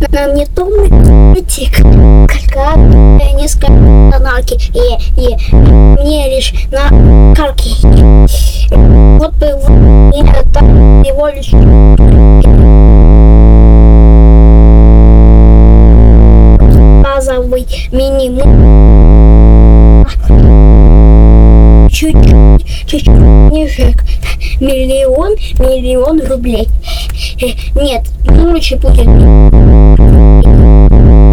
на мне томный калькулятор, несколько каналки, и мне лишь на карке. Вот бы мне там его лишь базовый минимум чуть-чуть ниже миллион рублей. Нет, лучше будет